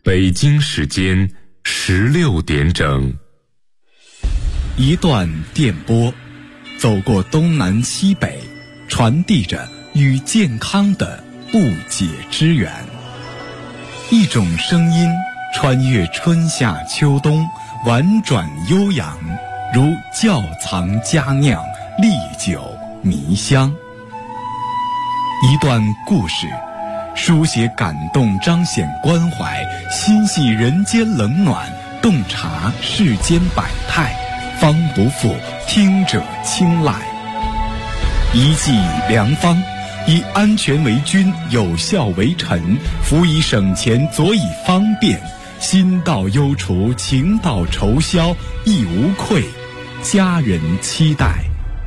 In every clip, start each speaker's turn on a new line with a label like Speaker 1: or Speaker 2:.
Speaker 1: 北京时间16点整。
Speaker 2: 一段电波，走过东南西北，传递着与健康的不解之缘。一种声音穿越春夏秋冬，婉转悠扬，如窖藏佳酿，历久弥香。一段故事，书写感动，彰显关怀，心系人间冷暖，洞察世间百态，方不负听者青睐。一剂良方，以安全为君，有效为臣，辅以省钱，佐以方便，心到忧除，情到愁消，亦无愧，家人期待。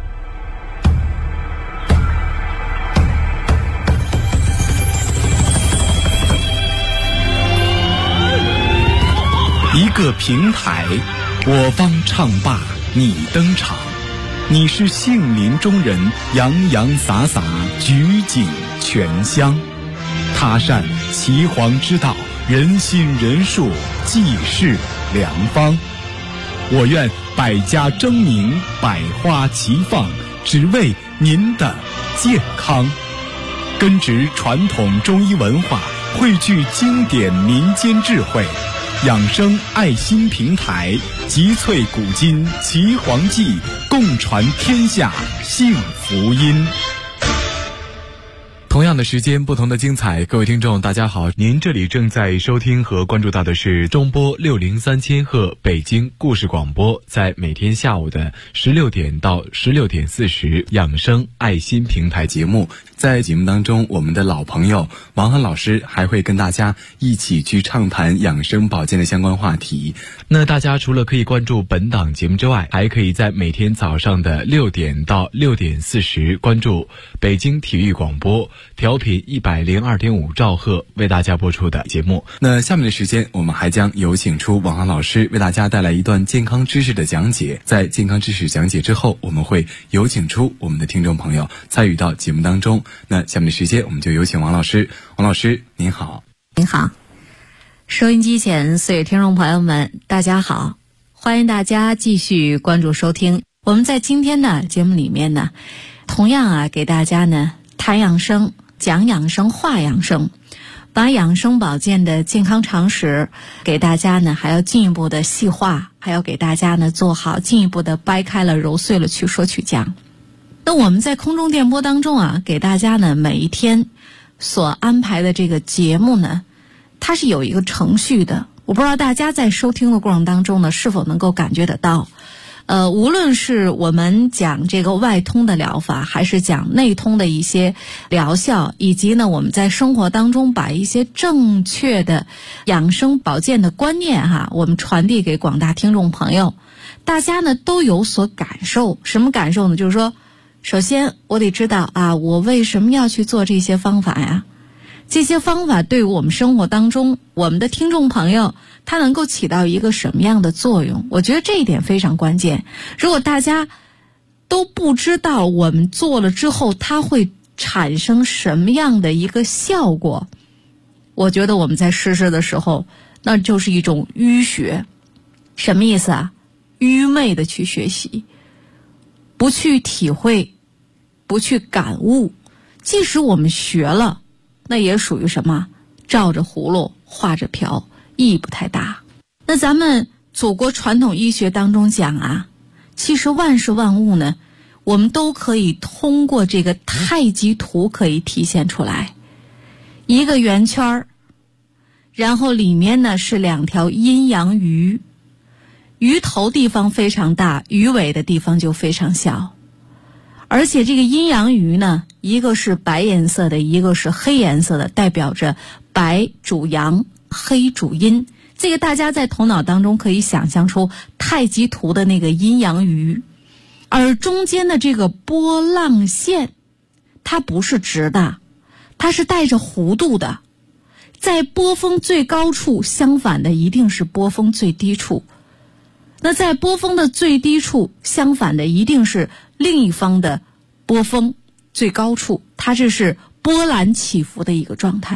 Speaker 2: 一个平台，我方唱罢你登场，你是杏林中人，洋洋洒洒，举景全香。他善岐黄之道，人心人术，济世良方。我愿百家争鸣，百花齐放，只为您的健康。根植传统中医文化，汇聚经典民间智慧，养生爱心平台，集萃古今岐黄记，共传天下幸福音。同样的时间，不同的精彩。各位听众大家好，您这里正在收听和关注到的是中波603千赫北京故事广播，在每天下午的16点到16点40养生爱心平台节目。在节目当中，我们的老朋友王涵老师还会跟大家一起去畅谈养生保健的相关话题。那大家除了可以关注本档节目之外，还可以在每天早上的6点到6点40关注北京体育广播调频102.5兆赫为大家播出的节目。那下面的时间，我们还将有请出王涵老师为大家带来一段健康知识的讲解。在健康知识讲解之后，我们会有请出我们的听众朋友参与到节目当中。那下面的时间，我们就有请王老师。王老师您好。
Speaker 3: 您好，收音机前所有听众朋友们大家好，欢迎大家继续关注收听。我们在今天的节目里面呢，同样给大家呢谈养生，讲养生，话养生，把养生保健的健康常识给大家呢还要进一步的细化，还要给大家呢做好进一步的掰开了揉碎了去说去讲。那我们在空中电波当中给大家呢每一天所安排的这个节目呢，它是有一个程序的。我不知道大家在收听的过程当中呢是否能够感觉得到，无论是我们讲这个外通的疗法，还是讲内通的一些疗效，以及呢我们在生活当中把一些正确的养生保健的观念我们传递给广大听众朋友，大家呢都有所感受。什么感受呢？就是说，首先我得知道我为什么要去做这些方法呀？这些方法对于我们生活当中，我们的听众朋友它能够起到一个什么样的作用？我觉得这一点非常关键。如果大家都不知道我们做了之后它会产生什么样的一个效果，我觉得我们在实施的时候那就是一种迂学。什么意思愚昧的去学习，不去体会，不去感悟，即使我们学了，那也属于什么？照着葫芦画着瓢，意义不太大。那咱们祖国传统医学当中讲其实万事万物呢，我们都可以通过这个太极图可以体现出来。一个圆圈，然后里面呢是两条阴阳鱼，鱼头地方非常大，鱼尾的地方就非常小。而且这个阴阳鱼呢，一个是白颜色的，一个是黑颜色的，代表着白主阳，黑主阴。这个大家在头脑当中可以想象出太极图的那个阴阳鱼。而中间的这个波浪线，它不是直的，它是带着弧度的。在波峰最高处，相反的一定是波峰最低处。那在波峰的最低处，相反的一定是另一方的波峰最高处，它这是波澜起伏的一个状态。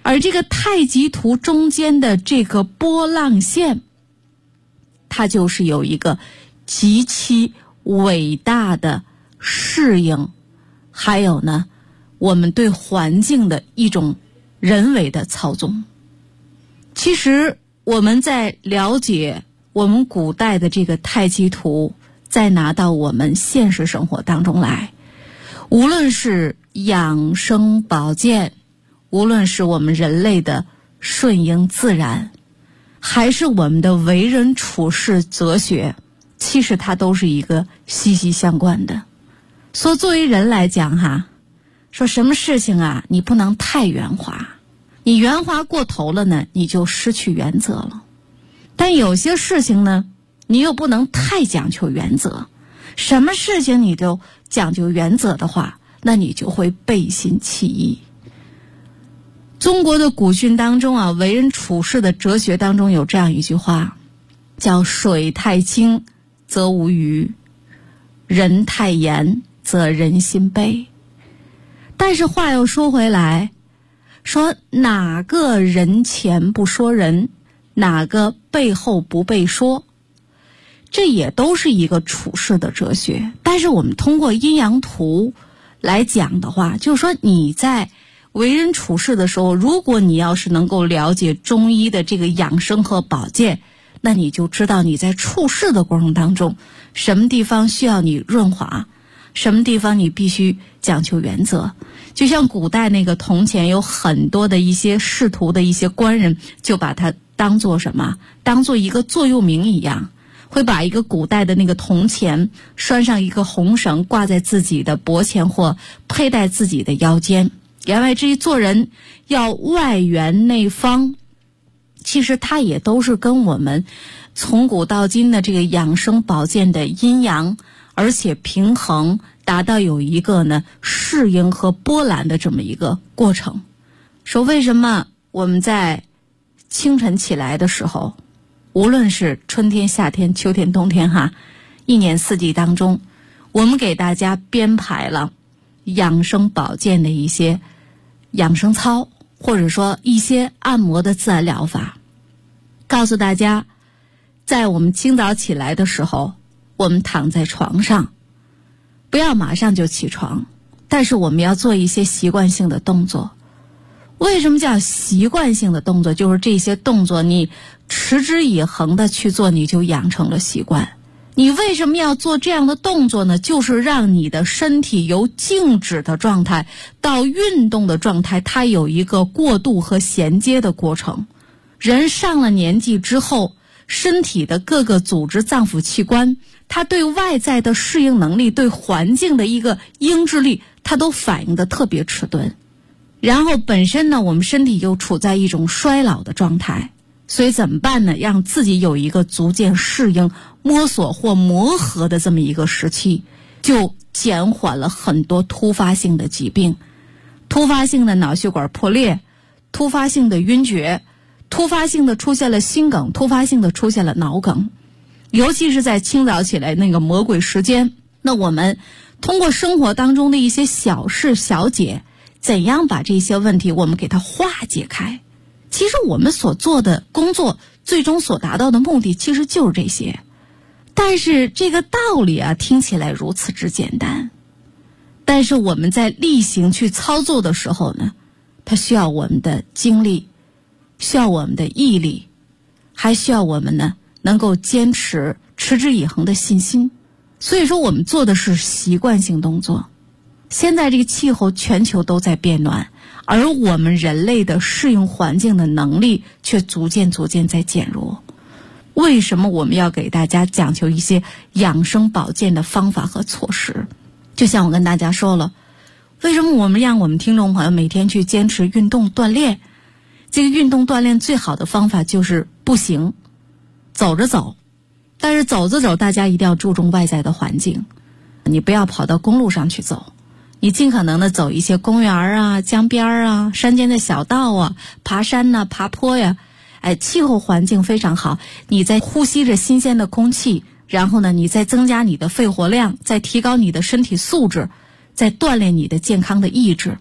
Speaker 3: 而这个太极图中间的这个波浪线，它就是有一个极其伟大的适应，还有呢我们对环境的一种人为的操纵。其实我们在了解我们古代的这个太极图，再拿到我们现实生活当中来，无论是养生保健，无论是我们人类的顺应自然，还是我们的为人处事哲学，其实它都是一个息息相关的。所以作为人来讲哈，说什么事情啊，你不能太圆滑，你圆滑过头了呢，你就失去原则了。但有些事情呢，你又不能太讲究原则。什么事情你都讲究原则的话，那你就会背信弃义。中国的古训当中啊，为人处事的哲学当中有这样一句话，叫水太清则无鱼，人太严则人心悲。但是话又说回来，说哪个人前不说人，哪个背后不被说，这也都是一个处世的哲学。但是我们通过阴阳图来讲的话，就是说你在为人处事的时候，如果你要是能够了解中医的这个养生和保健，那你就知道你在处事的过程当中，什么地方需要你润滑，什么地方你必须讲究原则。就像古代那个铜钱，有很多的一些仕途的一些官人，就把它当做什么？当做一个座右铭一样，会把一个古代的那个铜钱拴上一个红绳，挂在自己的脖前或佩戴自己的腰间。言外之意，做人要外圆内方，其实它也都是跟我们从古到今的这个养生保健的阴阳，而且平衡，达到有一个呢适应和波澜的这么一个过程。说为什么我们在清晨起来的时候，无论是春天、夏天、秋天、冬天哈，一年四季当中，我们给大家编排了养生保健的一些养生操，或者说一些按摩的自然疗法，告诉大家在我们清早起来的时候，我们躺在床上不要马上就起床，但是我们要做一些习惯性的动作。为什么叫习惯性的动作？就是这些动作你持之以恒的去做，你就养成了习惯。你为什么要做这样的动作呢？就是让你的身体由静止的状态到运动的状态，它有一个过渡和衔接的过程。人上了年纪之后，身体的各个组织脏腑器官，它对外在的适应能力，对环境的一个应制力，它都反应的特别迟钝。然后本身呢，我们身体又处在一种衰老的状态，所以怎么办呢？让自己有一个逐渐适应、摸索或磨合的这么一个时期，就减缓了很多突发性的疾病，突发性的脑血管破裂，突发性的晕厥，突发性的出现了心梗，突发性的出现了脑梗。尤其是在清早起来那个魔鬼时间，那我们通过生活当中的一些小事小节，怎样把这些问题我们给它化解开。其实我们所做的工作最终所达到的目的其实就是这些，但是这个道理啊听起来如此之简单，但是我们在例行去操作的时候呢，它需要我们的精力，需要我们的毅力，还需要我们呢能够坚持持之以恒的信心。所以说我们做的是习惯性动作。现在这个气候全球都在变暖，而我们人类的适应环境的能力却逐渐在减弱。为什么我们要给大家讲究一些养生保健的方法和措施？就像我跟大家说了，为什么我们让我们听众朋友每天去坚持运动锻炼？这个运动锻炼最好的方法就是步行，走着走。但是走着走，大家一定要注重外在的环境，你不要跑到公路上去走，你尽可能的走一些公园啊、江边啊、山间的小道啊、爬山呐、爬坡呀。气候环境非常好，你在呼吸着新鲜的空气，然后呢，你再增加你的肺活量，再提高你的身体素质，再锻炼你的健康的意志，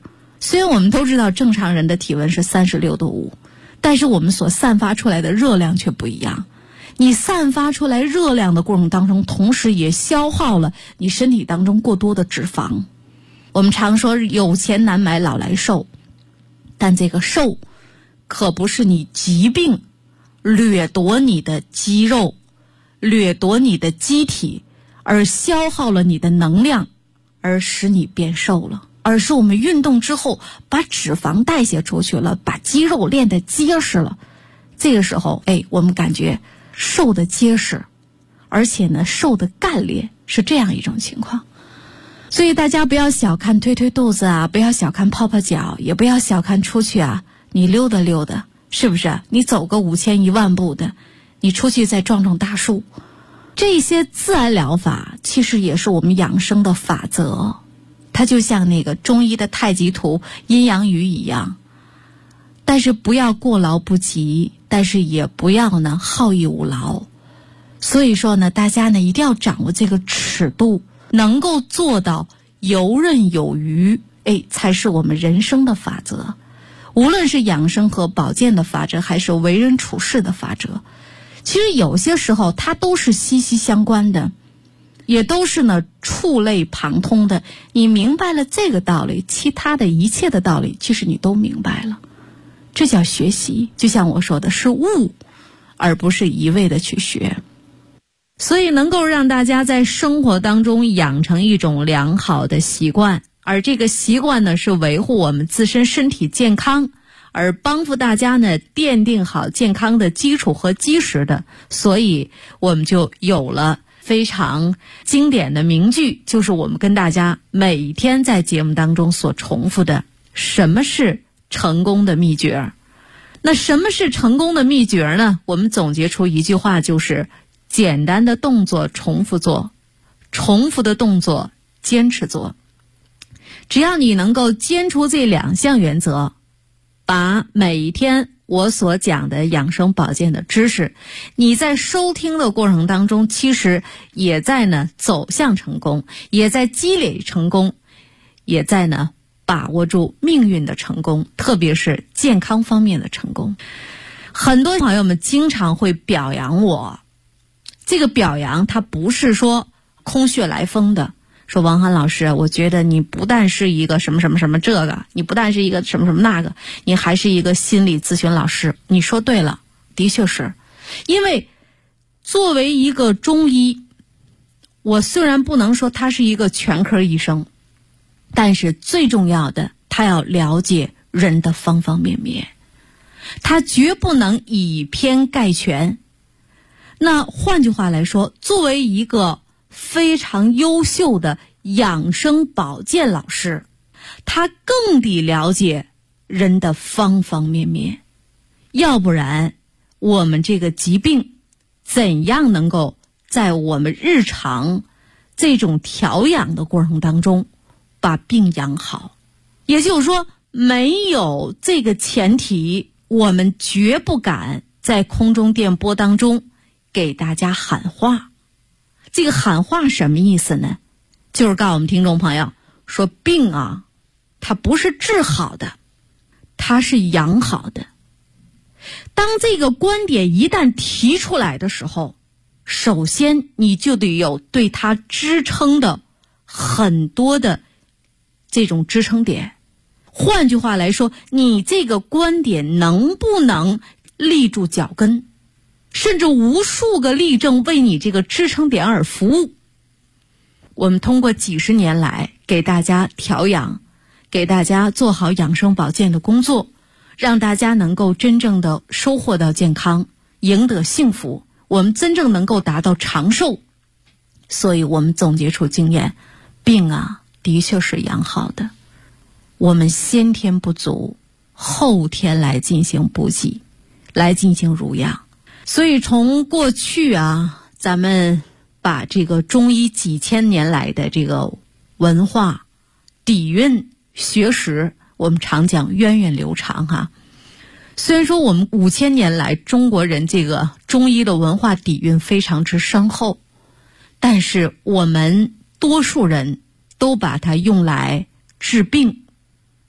Speaker 3: 虽然我们都知道正常人的体温是36度5，但是我们所散发出来的热量却不一样。你散发出来热量的过程当中，同时也消耗了你身体当中过多的脂肪。我们常说有钱难买老来瘦，但这个瘦可不是你疾病掠夺你的肌肉，掠夺你的机体，而消耗了你的能量，而使你变瘦了，而是我们运动之后把脂肪代谢出去了，把肌肉练得结实了。这个时候我们感觉瘦得结实，而且呢瘦得干练，是这样一种情况。所以大家不要小看推推肚子啊，不要小看泡泡脚，也不要小看出去啊，你溜达溜达，是不是？你走个5000、10000步的，你出去再撞撞大树，这些自然疗法其实也是我们养生的法则。它就像那个中医的太极图、阴阳鱼一样，但是不要过劳不及，但是也不要呢好逸恶劳。所以说呢，大家呢一定要掌握这个尺度，能够做到游刃有余，才是我们人生的法则。无论是养生和保健的法则，还是为人处事的法则，其实有些时候它都是息息相关的，也都是呢触类旁通的。你明白了这个道理，其他的一切的道理其实你都明白了。这叫学习，就像我说的，是悟，而不是一味的去学。所以能够让大家在生活当中养成一种良好的习惯，而这个习惯呢是维护我们自身身体健康，而帮助大家呢奠定好健康的基础和基石的。所以我们就有了非常经典的名句，就是我们跟大家每一天在节目当中所重复的，什么是成功的秘诀？那什么是成功的秘诀呢？我们总结出一句话，就是简单的动作重复做，重复的动作坚持做。只要你能够坚持这2项原则，把每一天我所讲的养生保健的知识，你在收听的过程当中，其实也在呢走向成功，也在积累成功，也在呢把握住命运的成功，特别是健康方面的成功。很多朋友们经常会表扬我，这个表扬它不是说空穴来风的，说王涵老师，我觉得你不但是一个什么什么什么这个，你不但是一个什么什么那个，你还是一个心理咨询老师。你说对了，的确是。因为作为一个中医，我虽然不能说他是一个全科医生，但是最重要的，他要了解人的方方面面，他绝不能以偏概全。那换句话来说，作为一个非常优秀的养生保健老师，他更得了解人的方方面面，要不然我们这个疾病怎样能够在我们日常这种调养的过程当中把病养好。也就是说，没有这个前提，我们绝不敢在空中电波当中给大家喊话。这个喊话什么意思呢？就是告诉我们听众朋友说，病啊，它不是治好的，它是养好的。当这个观点一旦提出来的时候，首先你就得有对它支撑的很多的这种支撑点。换句话来说，你这个观点能不能立住脚跟，甚至无数个例证为你这个支撑点而服务。我们通过几十年来给大家调养，给大家做好养生保健的工作，让大家能够真正的收获到健康，赢得幸福，我们真正能够达到长寿。所以我们总结出经验，病啊的确是养好的，我们先天不足，后天来进行补给，来进行濡养。所以从过去啊，咱们把这个中医几千年来的这个文化底蕴学识，我们常讲源远流长哈。虽然说我们5000年来中国人这个中医的文化底蕴非常之深厚，但是我们多数人都把它用来治病，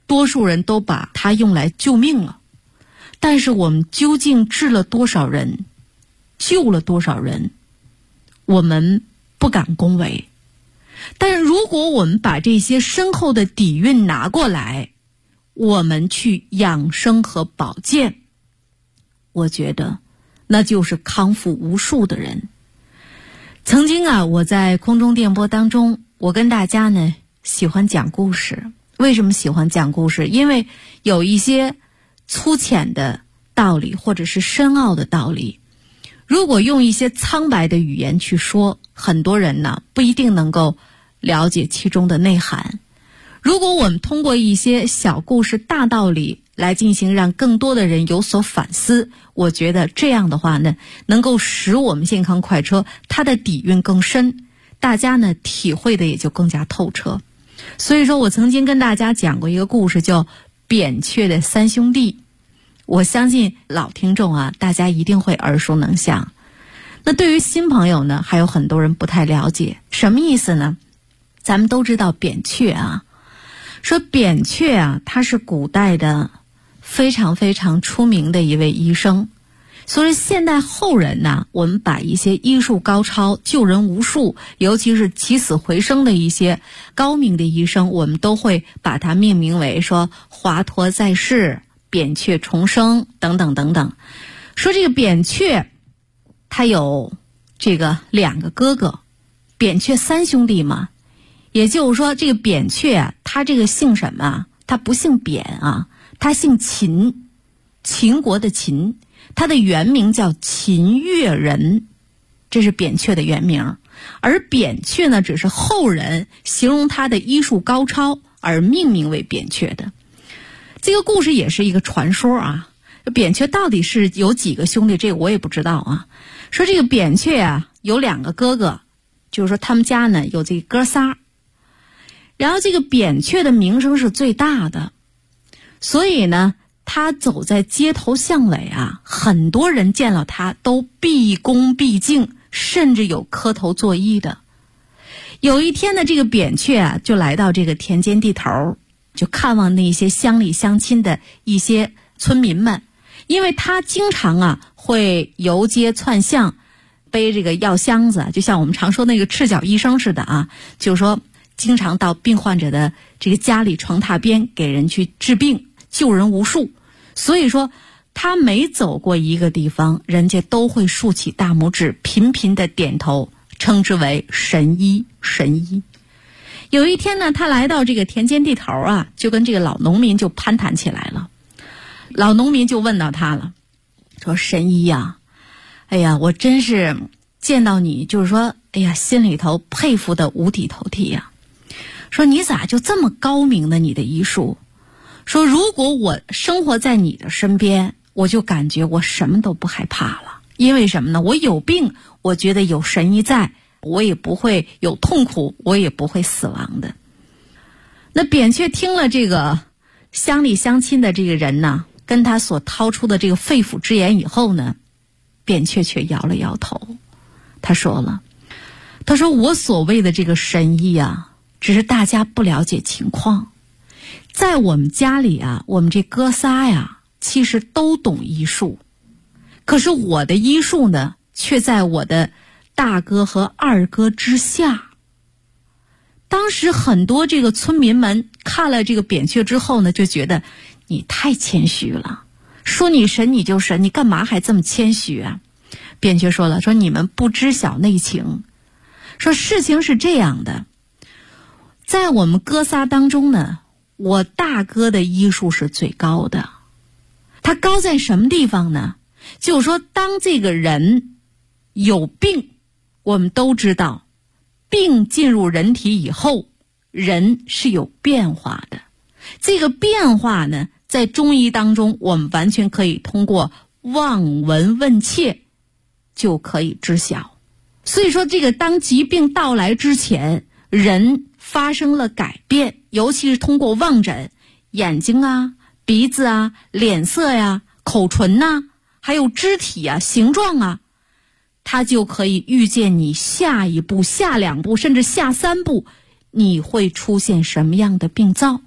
Speaker 3: 多数人都把它用来救命了，但是我们究竟治了多少人，救了多少人，我们不敢恭维。但是如果我们把这些深厚的底蕴拿过来，我们去养生和保健，我觉得那就是康复无数的人。曾经啊，我在空中电波当中，我跟大家呢喜欢讲故事。为什么喜欢讲故事？因为有一些粗浅的道理或者是深奥的道理，如果用一些苍白的语言去说，很多人呢不一定能够了解其中的内涵。如果我们通过一些小故事大道理来进行让更多的人有所反思，我觉得这样的话呢，能够使我们健康快车它的底蕴更深，大家呢体会的也就更加透彻。所以说我曾经跟大家讲过一个故事，叫扁鹊的三兄弟。我相信老听众啊，大家一定会耳熟能详。那对于新朋友呢，还有很多人不太了解，什么意思呢？咱们都知道扁鹊啊，说扁鹊啊，他是古代的非常非常出名的一位医生。所以现代后人呢，我们把一些医术高超、救人无数，尤其是起死回生的一些高明的医生，我们都会把它命名为说华佗在世、扁鹊重生等等等等。说这个扁鹊他有这个2个哥哥，扁鹊三兄弟嘛。也就是说这个扁鹊啊，他这个姓什么？他不姓扁啊，他姓秦，秦国的秦。他的原名叫秦越人，这是扁鹊的原名。而扁鹊呢，只是后人形容他的医术高超而命名为扁鹊的。这个故事也是一个传说啊，扁鹊到底是有几个兄弟，这个我也不知道啊。说这个扁鹊啊有2个哥哥，就是说他们家呢有这个哥仨，然后这个扁鹊的名声是最大的，所以呢他走在街头巷尾啊，很多人见了他都毕恭毕敬，甚至有磕头作揖的。有一天呢，这个扁鹊啊就来到这个田间地头，就看望那些乡里乡亲的一些村民们。因为他经常啊会游街窜巷，背这个药箱子，就像我们常说那个赤脚医生似的啊，就是说经常到病患者的这个家里床榻边给人去治病，救人无数。所以说他每走过一个地方，人家都会竖起大拇指，频频的点头，称之为神医神医。有一天呢，他来到这个田间地头啊，就跟这个老农民就攀谈起来了。老农民就问到他了，说神医呀，哎呀，我真是见到你就是说，哎呀，心里头佩服的五体投地呀。说你咋就这么高明呢？你的医术。说如果我生活在你的身边，我就感觉我什么都不害怕了。因为什么呢？我有病，我觉得有神医在，我也不会有痛苦，我也不会死亡的。那扁鹊听了这个乡里乡亲的这个人呢，跟他所掏出的这个肺腑之言以后呢，扁鹊却摇了摇头。他说了，他说我所谓的这个神医啊，只是大家不了解情况。在我们家里啊，我们这哥仨呀，其实都懂医术，可是我的医术呢，却在我的大哥和二哥之下。当时很多这个村民们看了这个扁鹊之后呢，就觉得你太谦虚了，说你神你就神，你干嘛还这么谦虚啊？扁鹊说了，说你们不知晓内情。说事情是这样的，在我们哥仨当中呢，我大哥的医术是最高的。他高在什么地方呢？就是说当这个人有病，我们都知道病进入人体以后，人是有变化的。这个变化呢，在中医当中我们完全可以通过望闻问切就可以知晓。所以说这个当疾病到来之前，人发生了改变，尤其是通过望诊，眼睛啊、鼻子啊、脸色呀、口唇啊，还有肢体啊、形状啊，它就可以预见你下一步、下2步甚至下3步你会出现什么样的病灶。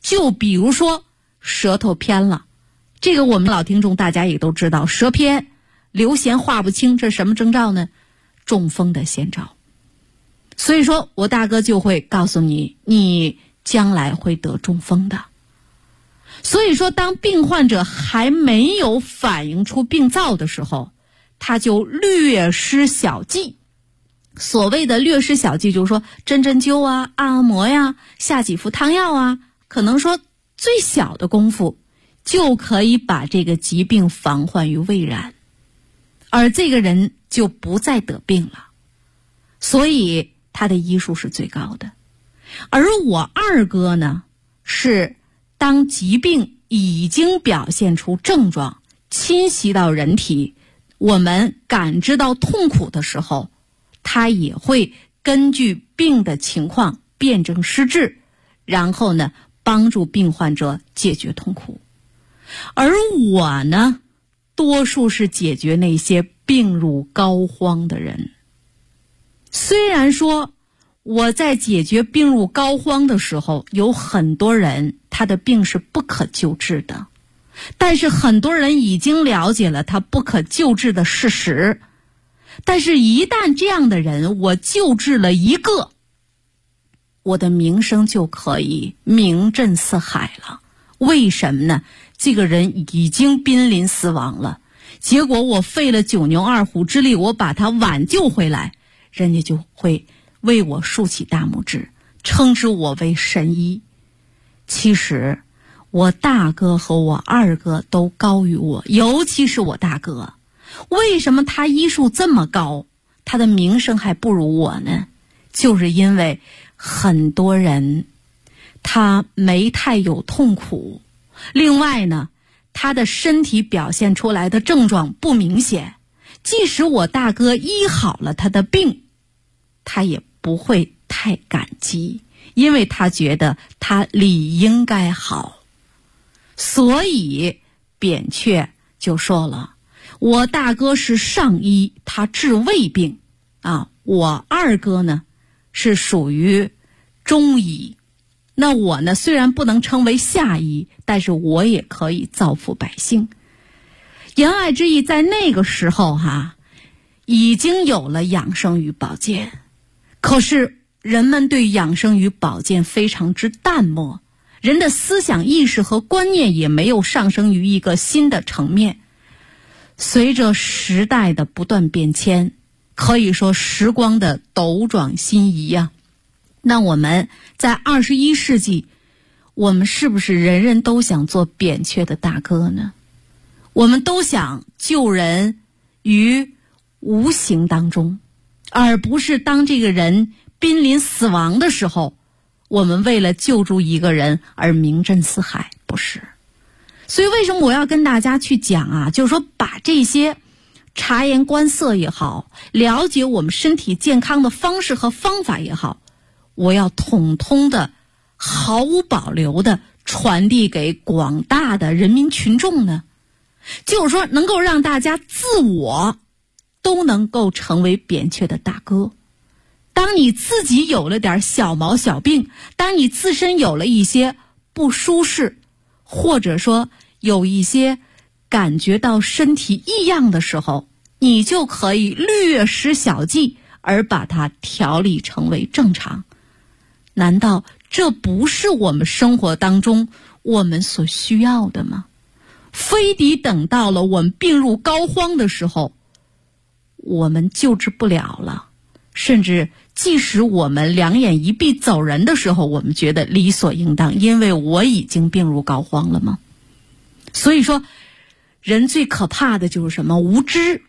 Speaker 3: 就比如说舌头偏了，这个我们老听众大家也都知道，舌偏、流涎话不清，这什么征兆呢？中风的先兆。所以说我大哥就会告诉你，你将来会得中风的。所以说当病患者还没有反映出病灶的时候，他就略施小计。所谓的略施小计，就是说针针灸啊、按摩呀、下几副汤药啊，可能说最小的功夫就可以把这个疾病防患于未然，而这个人就不再得病了，所以他的医术是最高的。而我二哥呢，是当疾病已经表现出症状，侵袭到人体，我们感知到痛苦的时候，他也会根据病的情况辨证施治，然后呢帮助病患者解决痛苦。而我呢，多数是解决那些病入膏肓的人。虽然说我在解决病入膏肓的时候，有很多人他的病是不可救治的，但是很多人已经了解了他不可救治的事实。但是一旦这样的人我救治了一个，我的名声就可以名震四海了。为什么呢？这个人已经濒临死亡了，结果我费了九牛二虎之力，我把他挽救回来，人家就会为我竖起大拇指，称之我为神医。其实我大哥和我二哥都高于我，尤其是我大哥。为什么他医术这么高，他的名声还不如我呢？就是因为很多人他没太有痛苦，另外呢，他的身体表现出来的症状不明显，即使我大哥医好了他的病，他也不会太感激，因为他觉得他理应该好。所以扁鹊就说了，我大哥是上医，他治胃病啊，我二哥呢是属于中医。那我呢，虽然不能称为下医，但是我也可以造福百姓。言外之意，在那个时候已经有了养生与保健，可是人们对养生与保健非常之淡漠，人的思想意识和观念也没有上升于一个新的层面。随着时代的不断变迁，可以说时光的斗转星移呀。那我们在21世纪，我们是不是人人都想做扁鹊的大哥呢？我们都想救人于无形当中，而不是当这个人濒临死亡的时候，我们为了救助一个人而名震四海，不是。所以为什么我要跟大家去讲就是说把这些察言观色也好，了解我们身体健康的方式和方法也好，我要统统的毫无保留的传递给广大的人民群众呢？就是说能够让大家自我都能够成为扁鹊的大哥。当你自己有了点小毛小病，当你自身有了一些不舒适，或者说有一些感觉到身体异样的时候，你就可以略施小计而把它调理成为正常。难道这不是我们生活当中我们所需要的吗？非得等到了我们病入膏肓的时候，我们救治不了了，甚至即使我们两眼一闭走人的时候，我们觉得理所应当，因为我已经病入膏肓了吗？所以说人最可怕的就是什么？无知。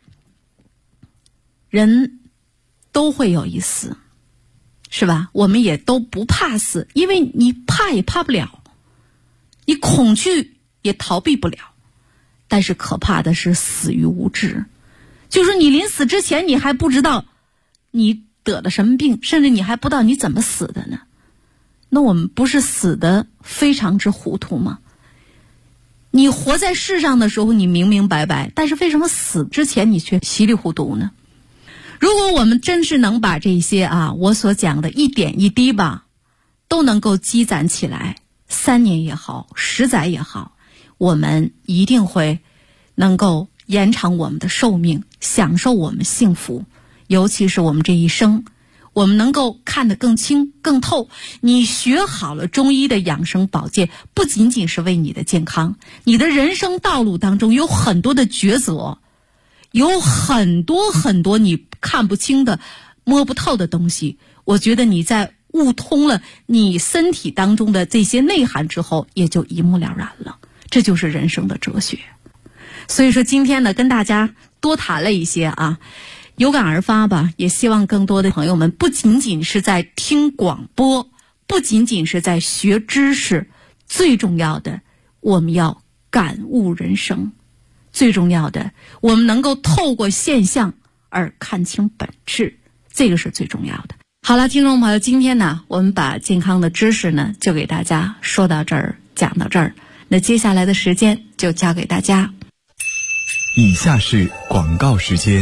Speaker 3: 人都会有一死，是吧？我们也都不怕死，因为你怕也怕不了，你恐惧也逃避不了。但是可怕的是死于无知，就是你临死之前你还不知道你得了什么病，甚至你还不知道你怎么死的呢。那我们不是死得非常之糊涂吗？你活在世上的时候你明明白白，但是为什么死之前你却稀里糊涂呢？如果我们真是能把这些我所讲的一点一滴吧都能够积攒起来， 3年也好，10载也好，我们一定会能够延长我们的寿命，享受我们幸福。尤其是我们这一生，我们能够看得更清更透。你学好了中医的养生保健，不仅仅是为你的健康，你的人生道路当中有很多的抉择，有很多你看不清的摸不透的东西。我觉得你在悟通了你身体当中的这些内涵之后，也就一目了然了。这就是人生的哲学。所以说今天呢，跟大家多谈了一些啊，有感而发吧，也希望更多的朋友们不仅仅是在听广播，不仅仅是在学知识，最重要的我们要感悟人生，最重要的我们能够透过现象而看清本质，这个是最重要的。好了，听众朋友，今天呢我们把健康的知识呢就给大家说到这儿，讲到这儿，那接下来的时间就交给大家。
Speaker 2: 以下是广告时间。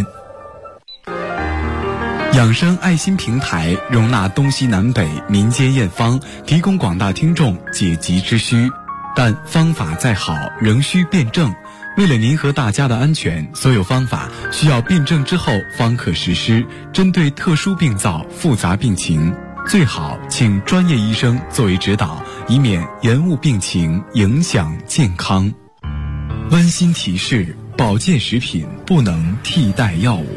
Speaker 2: 养生爱心平台容纳东西南北民间验方，提供广大听众解急之需，但方法再好仍需辩证。为了您和大家的安全，所有方法需要辩证之后方可实施。针对特殊病灶、复杂病情，最好请专业医生作为指导，以免延误病情，影响健康。温馨提示：保健食品不能替代药物。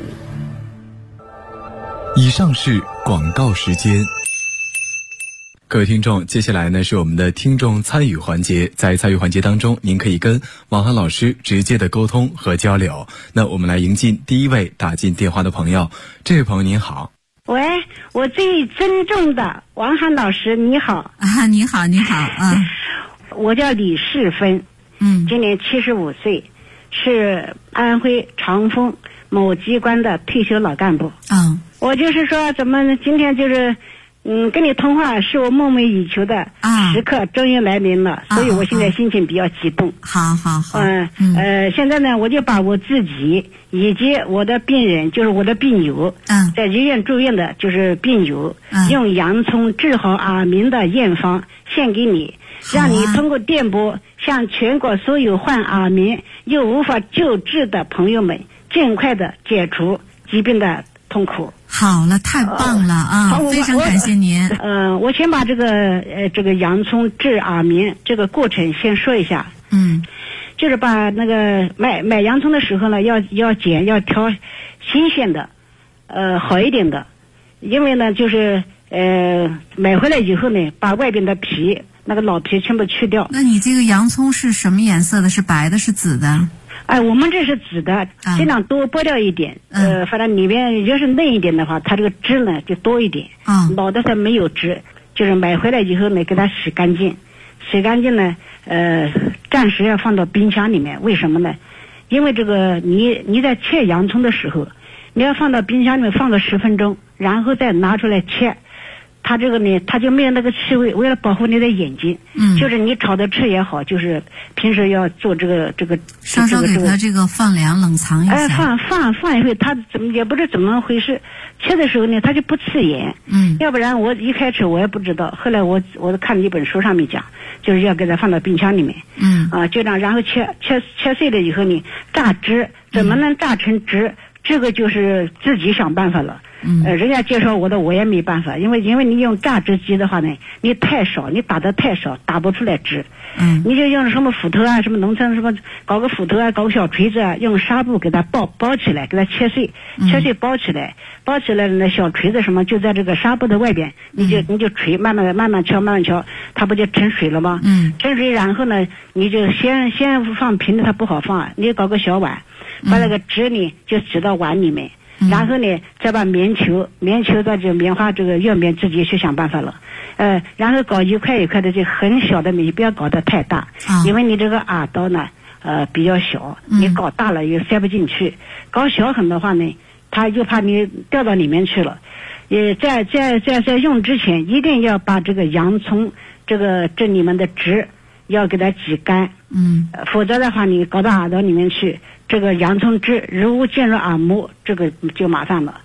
Speaker 2: 以上是广告时间。各位听众，接下来呢是我们的听众参与环节。在参与环节当中，您可以跟王涵老师直接的沟通和交流。那我们来迎进第一位打进电话的朋友。这位朋友您好。
Speaker 4: 喂，我最尊重的王涵老师你好。
Speaker 3: 啊，你好啊。
Speaker 4: 我叫李世芬，今年75岁，是安徽长丰某机关的退休老干部。我就是说怎么今天就是跟你通话是我梦寐以求的时刻，终于来临了，所以我现在心情比较激动。
Speaker 3: 好。
Speaker 4: 现在呢，我就把我自己以及我的病人，就是我的病友，在医院住院的就是病友，用洋葱治好耳鸣的验方献给你，让你通过电波向全国所有患耳鸣又无法救治的朋友们尽快的解除疾病的痛苦。
Speaker 3: 好了，太棒了啊！非常感谢您。
Speaker 4: 我先把这个洋葱治耳鸣这个过程先说一下。就是把那个买洋葱的时候呢，要拣要挑新鲜的，好一点的，因为呢就是买回来以后呢，把外边的皮那个老皮全部去掉。
Speaker 3: 那你这个洋葱是什么颜色的？是白的，是紫的？
Speaker 4: 我们这是紫的，尽量多剥掉一点。反正里面要是嫩一点的话，它这个汁呢就多一点。老的它没有汁，就是买回来以后呢，给它洗干净。洗干净呢，暂时要放到冰箱里面。为什么呢？因为这个你在切洋葱的时候，你要放到冰箱里面放个10分钟，然后再拿出来切。它这个呢，它就没有那个气味。为了保护你的眼睛，就是你炒的吃也好，就是平时要做这个
Speaker 3: 稍稍给它这个放凉冷藏一下。
Speaker 4: 放一会，它怎么也不知怎么回事。切的时候呢，它就不刺眼。要不然我一开始我也不知道，后来我看了一本书上面讲，就是要给它放到冰箱里面。就这样，然后切碎了以后呢，榨汁。怎么能榨成汁？这个就是自己想办法了。人家介绍我也没办法，因为你用榨汁机的话呢，你太少，你打的太少，打不出来汁。你就用什么斧头啊，什么农村什么搞个斧头啊，搞个小锤子啊，用纱布给它包起来，给它切碎包起来那小锤子什么就在这个纱布的外边，你就锤，慢慢敲，它不就成水了吗？成水，然后呢，你就先放平的，它不好放啊，你搞个小碗，把那个汁呢就挤到碗里面。然后呢，再把棉球在这棉花这个院边自己去想办法了，然后搞一块一块的就很小的米，不要搞得太大，因为你这个耳刀呢，比较小，你搞大了又塞不进去，搞小很的话呢，它就怕你掉到里面去了。在用之前，一定要把这个洋葱这里面的汁要给它挤干，否则的话你搞到耳朵里面去，这个洋葱汁如无进入耳膜，这个就麻烦了。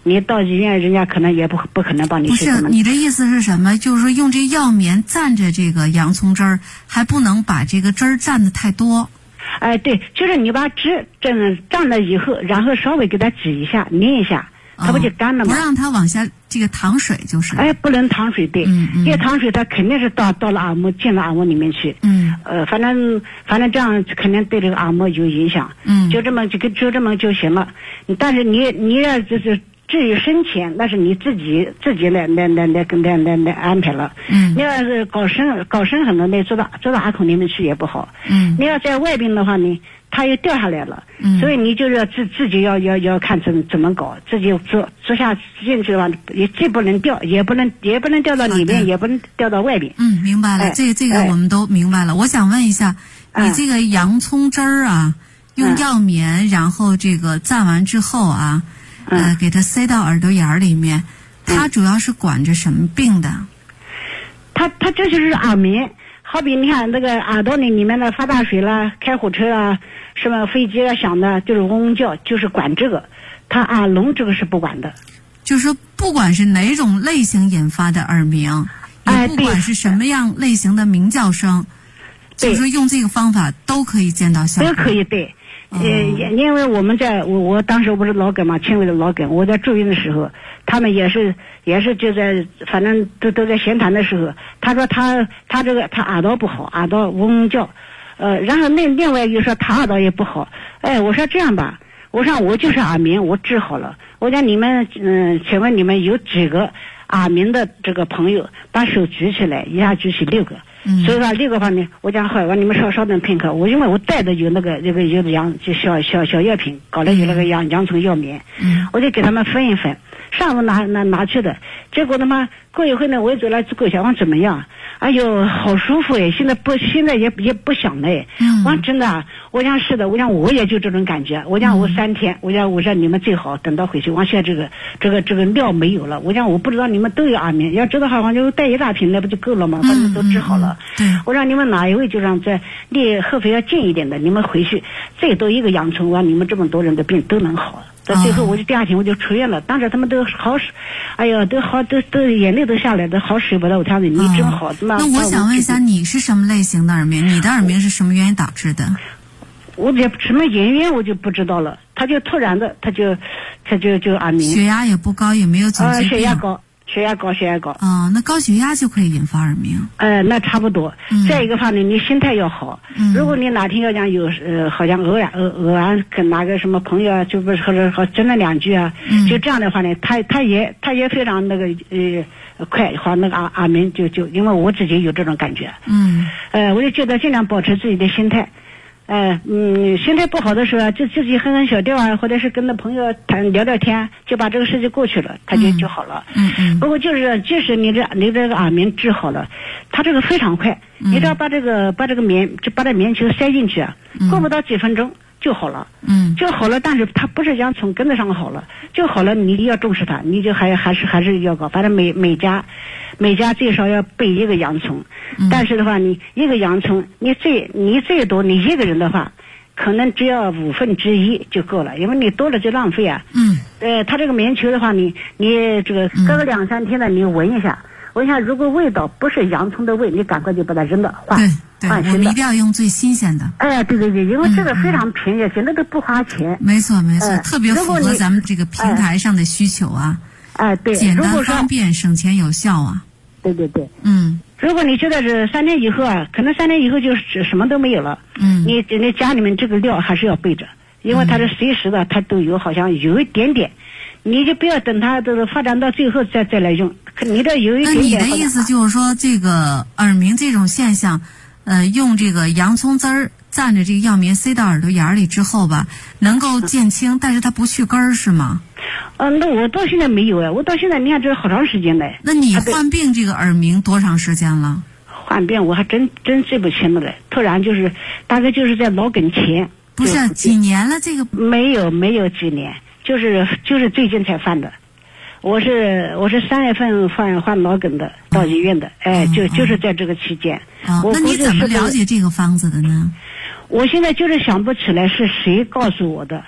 Speaker 4: 你到医院人家可能也不可能帮你。
Speaker 3: 不是，你的意思是什么？就是说用这药棉蘸着这个洋葱汁儿，还不能把这个汁儿蘸的太多。
Speaker 4: 对，就是你把汁蘸了以后，然后稍微给它挤一下，拧一下，它不就干了吗？
Speaker 3: 不让它往下这个淌水就是。
Speaker 4: 不能淌水，对，因为淌水它肯定是到了耳膜，进了耳膜里面去。反正这样肯定对这个耳膜有影响。就这么就行了。但是你要就是至于深浅，那是你自己来安排了。你要是搞深很多，那做到耳孔里面去也不好。你要在外边的话呢，它又掉下来了。所以你就是要自己要看怎么搞，自己做下进去的话，也既不能掉，也不能掉到里面，也不能掉到外边。
Speaker 3: 明白了，这个我们都明白了。我想问一下，你这个洋葱汁儿啊，用药棉，然后这个蘸完之后啊。给它塞到耳朵眼里面，它主要是管着什么病的？
Speaker 4: 它这就是耳鸣，好比你看那个耳朵里面的发大水啦、开火车啦、什么飞机啊响的，就是嗡嗡叫，就是管这个。它耳聋这个是不管的。
Speaker 3: 就是说，不管是哪种类型引发的耳鸣，也不管是什么样类型的鸣叫声，就是说用这个方法都可以见到效果。
Speaker 4: 都可以，对。因为我当时不是脑梗嘛，轻微的脑梗，我在住院的时候，他们也是就在反正都在闲谈的时候，他说他耳朵不好，耳朵嗡嗡叫，然后另外又说他耳朵也不好，我说这样吧，我说我就是耳鸣，我治好了，我讲你们请问你们有几个耳鸣的这个朋友把手举起来，一下举起6个。所以说6个方面，我讲好，你们稍等片刻，因为我带的有有的就小药品，搞了有那个洋葱药棉，我就给他们分一分，上午拿去的，结果他妈过一会呢，我也走来过小王怎么样？哎呦，好舒服哎！现在也不想了哎。我讲真的，我讲是的，我讲我也就这种感觉。我讲我3天，我说你们最好等到回去。我现在这个料没有了。我讲我不知道你们都有耳鸣，要知道好像就带一大瓶那不就够了吗？反正都治好了。我让你们哪一位就让在离合肥要近一点的，你们回去最多一个洋葱，让你们这么多人的病都能好。到最后我就第2天我就出院了，当时他们都好使，哎呀，都眼泪都下来，都好使不了。我讲你真好。
Speaker 3: 那我想问一下，你是什么类型的耳鸣？你的耳鸣是什么原因导致的？
Speaker 4: 我这什么原因我就不知道了，他就突然的，他就耳鸣。
Speaker 3: 血压也不高，也没有总疾病。
Speaker 4: 血压高。
Speaker 3: 那高血压就可以引发耳鸣。
Speaker 4: 那差不多。再一个方面，你心态要好。如果你哪天要讲有好像偶然跟哪个什么朋友啊，就不是或者争了2句啊，就这样的话呢，他也非常那个快，好那个耳鸣就因为我自己有这种感觉。我就觉得尽量保持自己的心态。心态不好的时候，就自己哼哼小调啊，或者是跟那朋友聊聊天，就把这个事情过去了，他就好了。不过就是即使你这个耳鸣治好了，它这个非常快，你只要把这棉球塞进去啊，过不到几分钟就好了。就好了，但是它不是讲从根子上好了，就好了，你要重视它，你就还是要搞，反正每家最少要备1个洋葱。但是的话，你1个洋葱，你最多你1个人的话，可能只要1/5就够了，因为你多了就浪费啊。它这个棉球的话，你这个隔个2-3天的你闻一下，如果味道不是洋葱的味，你赶快就把它扔了，换
Speaker 3: 新的。我们一定要用最新鲜的。
Speaker 4: 对，因为这个非常便宜，现在都不花钱。
Speaker 3: 没错，特别符合咱们这个平台上的需求啊。
Speaker 4: 对，
Speaker 3: 简单方便，省钱有效啊。
Speaker 4: 对。如果你觉得是3天以后啊，可能3天以后就什么都没有了。你家里面这个料还是要备着，因为它是随时的，它都有好像有一点点，你就不要等它都发展到最后再来用。你这有一点点。
Speaker 3: 那你的意思就是说，这个耳鸣这种现象，用这个洋葱汁儿蘸着这个药棉塞到耳朵眼里之后吧，能够减轻，但是它不去根儿是吗？
Speaker 4: 那我到现在没有我到现在你看这是好长时间了。
Speaker 3: 那你患病这个耳鸣多长时间了？
Speaker 4: 患病我还真记不清了嘞，突然就是大概就是在脑梗前。
Speaker 3: 不是几年了这个？
Speaker 4: 没有几年，就是最近才犯的。我是3月份患脑梗的，到医院的，就是在这个期间。
Speaker 3: 那你怎么了解这个方子的呢？
Speaker 4: 我现在就是想不起来是谁告诉我的。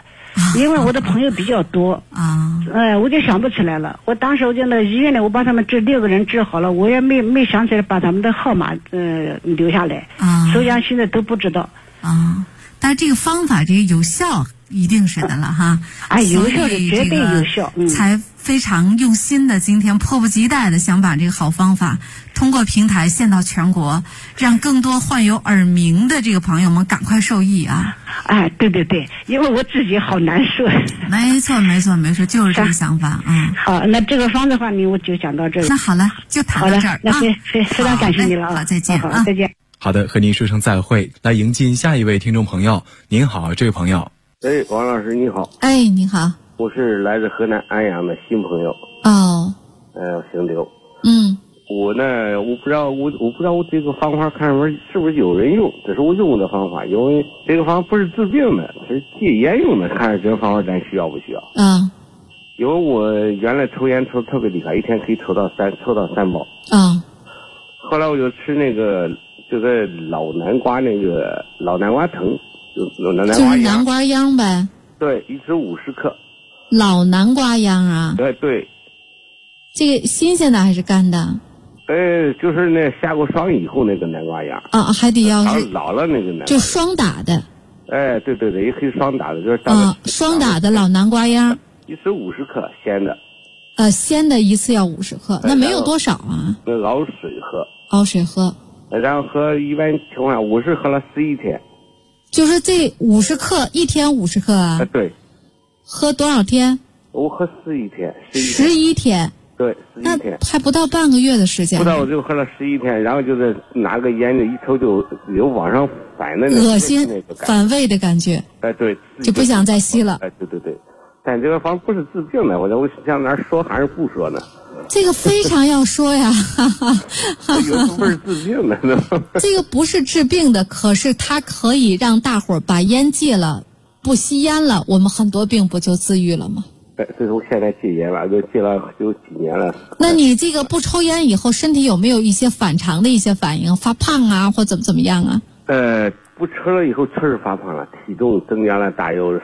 Speaker 4: 因为我的朋友比较多我就想不起来了。我当时我就那医院里，我把他们这6个人治好了，我也没想起来把他们的号码留下来所以现在都不知道
Speaker 3: 但是这个方法这个有效一定是的了哈，
Speaker 4: 有效的绝对有效，
Speaker 3: 才非常用心的今天迫不及待的想把这个好方法通过平台献到全国，让更多患有耳鸣的这个朋友们赶快受益啊！
Speaker 4: 对对对，因为我自己好难受。
Speaker 3: 没错，就是这个想法
Speaker 4: 好，那这个方的话我就讲到这里。
Speaker 3: 那好了，就谈到这儿
Speaker 4: 那非常感谢你了
Speaker 3: 好，再见
Speaker 4: 再见。
Speaker 2: 好的，和您说声再会。来迎进下一位听众朋友。您好，这位朋友。
Speaker 5: 王老师你好。
Speaker 3: 你好。
Speaker 5: 我是来自河南安阳的新朋友。姓刘。我呢，我不知道我这个方法看是不是有人用，这是我用的方法，因为这个方法不是治病的，是戒烟用的，看这个方法咱需要不需要？因为我原来抽烟抽特别厉害，一天可以抽到3包。后来我就吃那个就是老南瓜藤，
Speaker 3: 就是南瓜秧呗。
Speaker 5: 对，一支50克。
Speaker 3: 老南瓜秧啊？
Speaker 5: 对。
Speaker 3: 这个新鲜的还是干的？
Speaker 5: 就是那下过霜以后那个南瓜秧。
Speaker 3: 还得要是
Speaker 5: 老了那个南瓜。
Speaker 3: 就霜打的。
Speaker 5: 对，也可以霜打的，就是
Speaker 3: 霜打的老南瓜秧。
Speaker 5: 一支50克鲜的。
Speaker 3: 鲜的一次要50克，那没有多少啊？
Speaker 5: 熬水喝。
Speaker 3: 熬水喝。
Speaker 5: 然后喝一般情况下，我是喝了11天。
Speaker 3: 就是这50克，一天50克啊？
Speaker 5: 对。
Speaker 3: 喝多少天？
Speaker 5: 我喝11天。
Speaker 3: 11天。
Speaker 5: 对，11天。
Speaker 3: 那还不到半个月的时间。
Speaker 5: 不到，我就喝了11天，然后就是拿个烟一抽就有往上反的那
Speaker 3: 恶心、反胃的感觉。
Speaker 5: 对。
Speaker 3: 就不想再吸了。
Speaker 5: 对。但这个方不是治病的，我向哪儿说还是不说呢？
Speaker 3: 这个非常要说呀，
Speaker 5: 有时候不是治病的。
Speaker 3: 这个不是治病的，可是它可以让大伙儿把烟戒了，不吸烟了，我们很多病不就自愈了吗？
Speaker 5: 所以我现在戒烟了，就戒了有几年了。
Speaker 3: 那你这个不抽烟以后，身体有没有一些反常的一些反应，发胖啊，或怎么样啊？
Speaker 5: 不抽了以后确实发胖了，体重增加了大有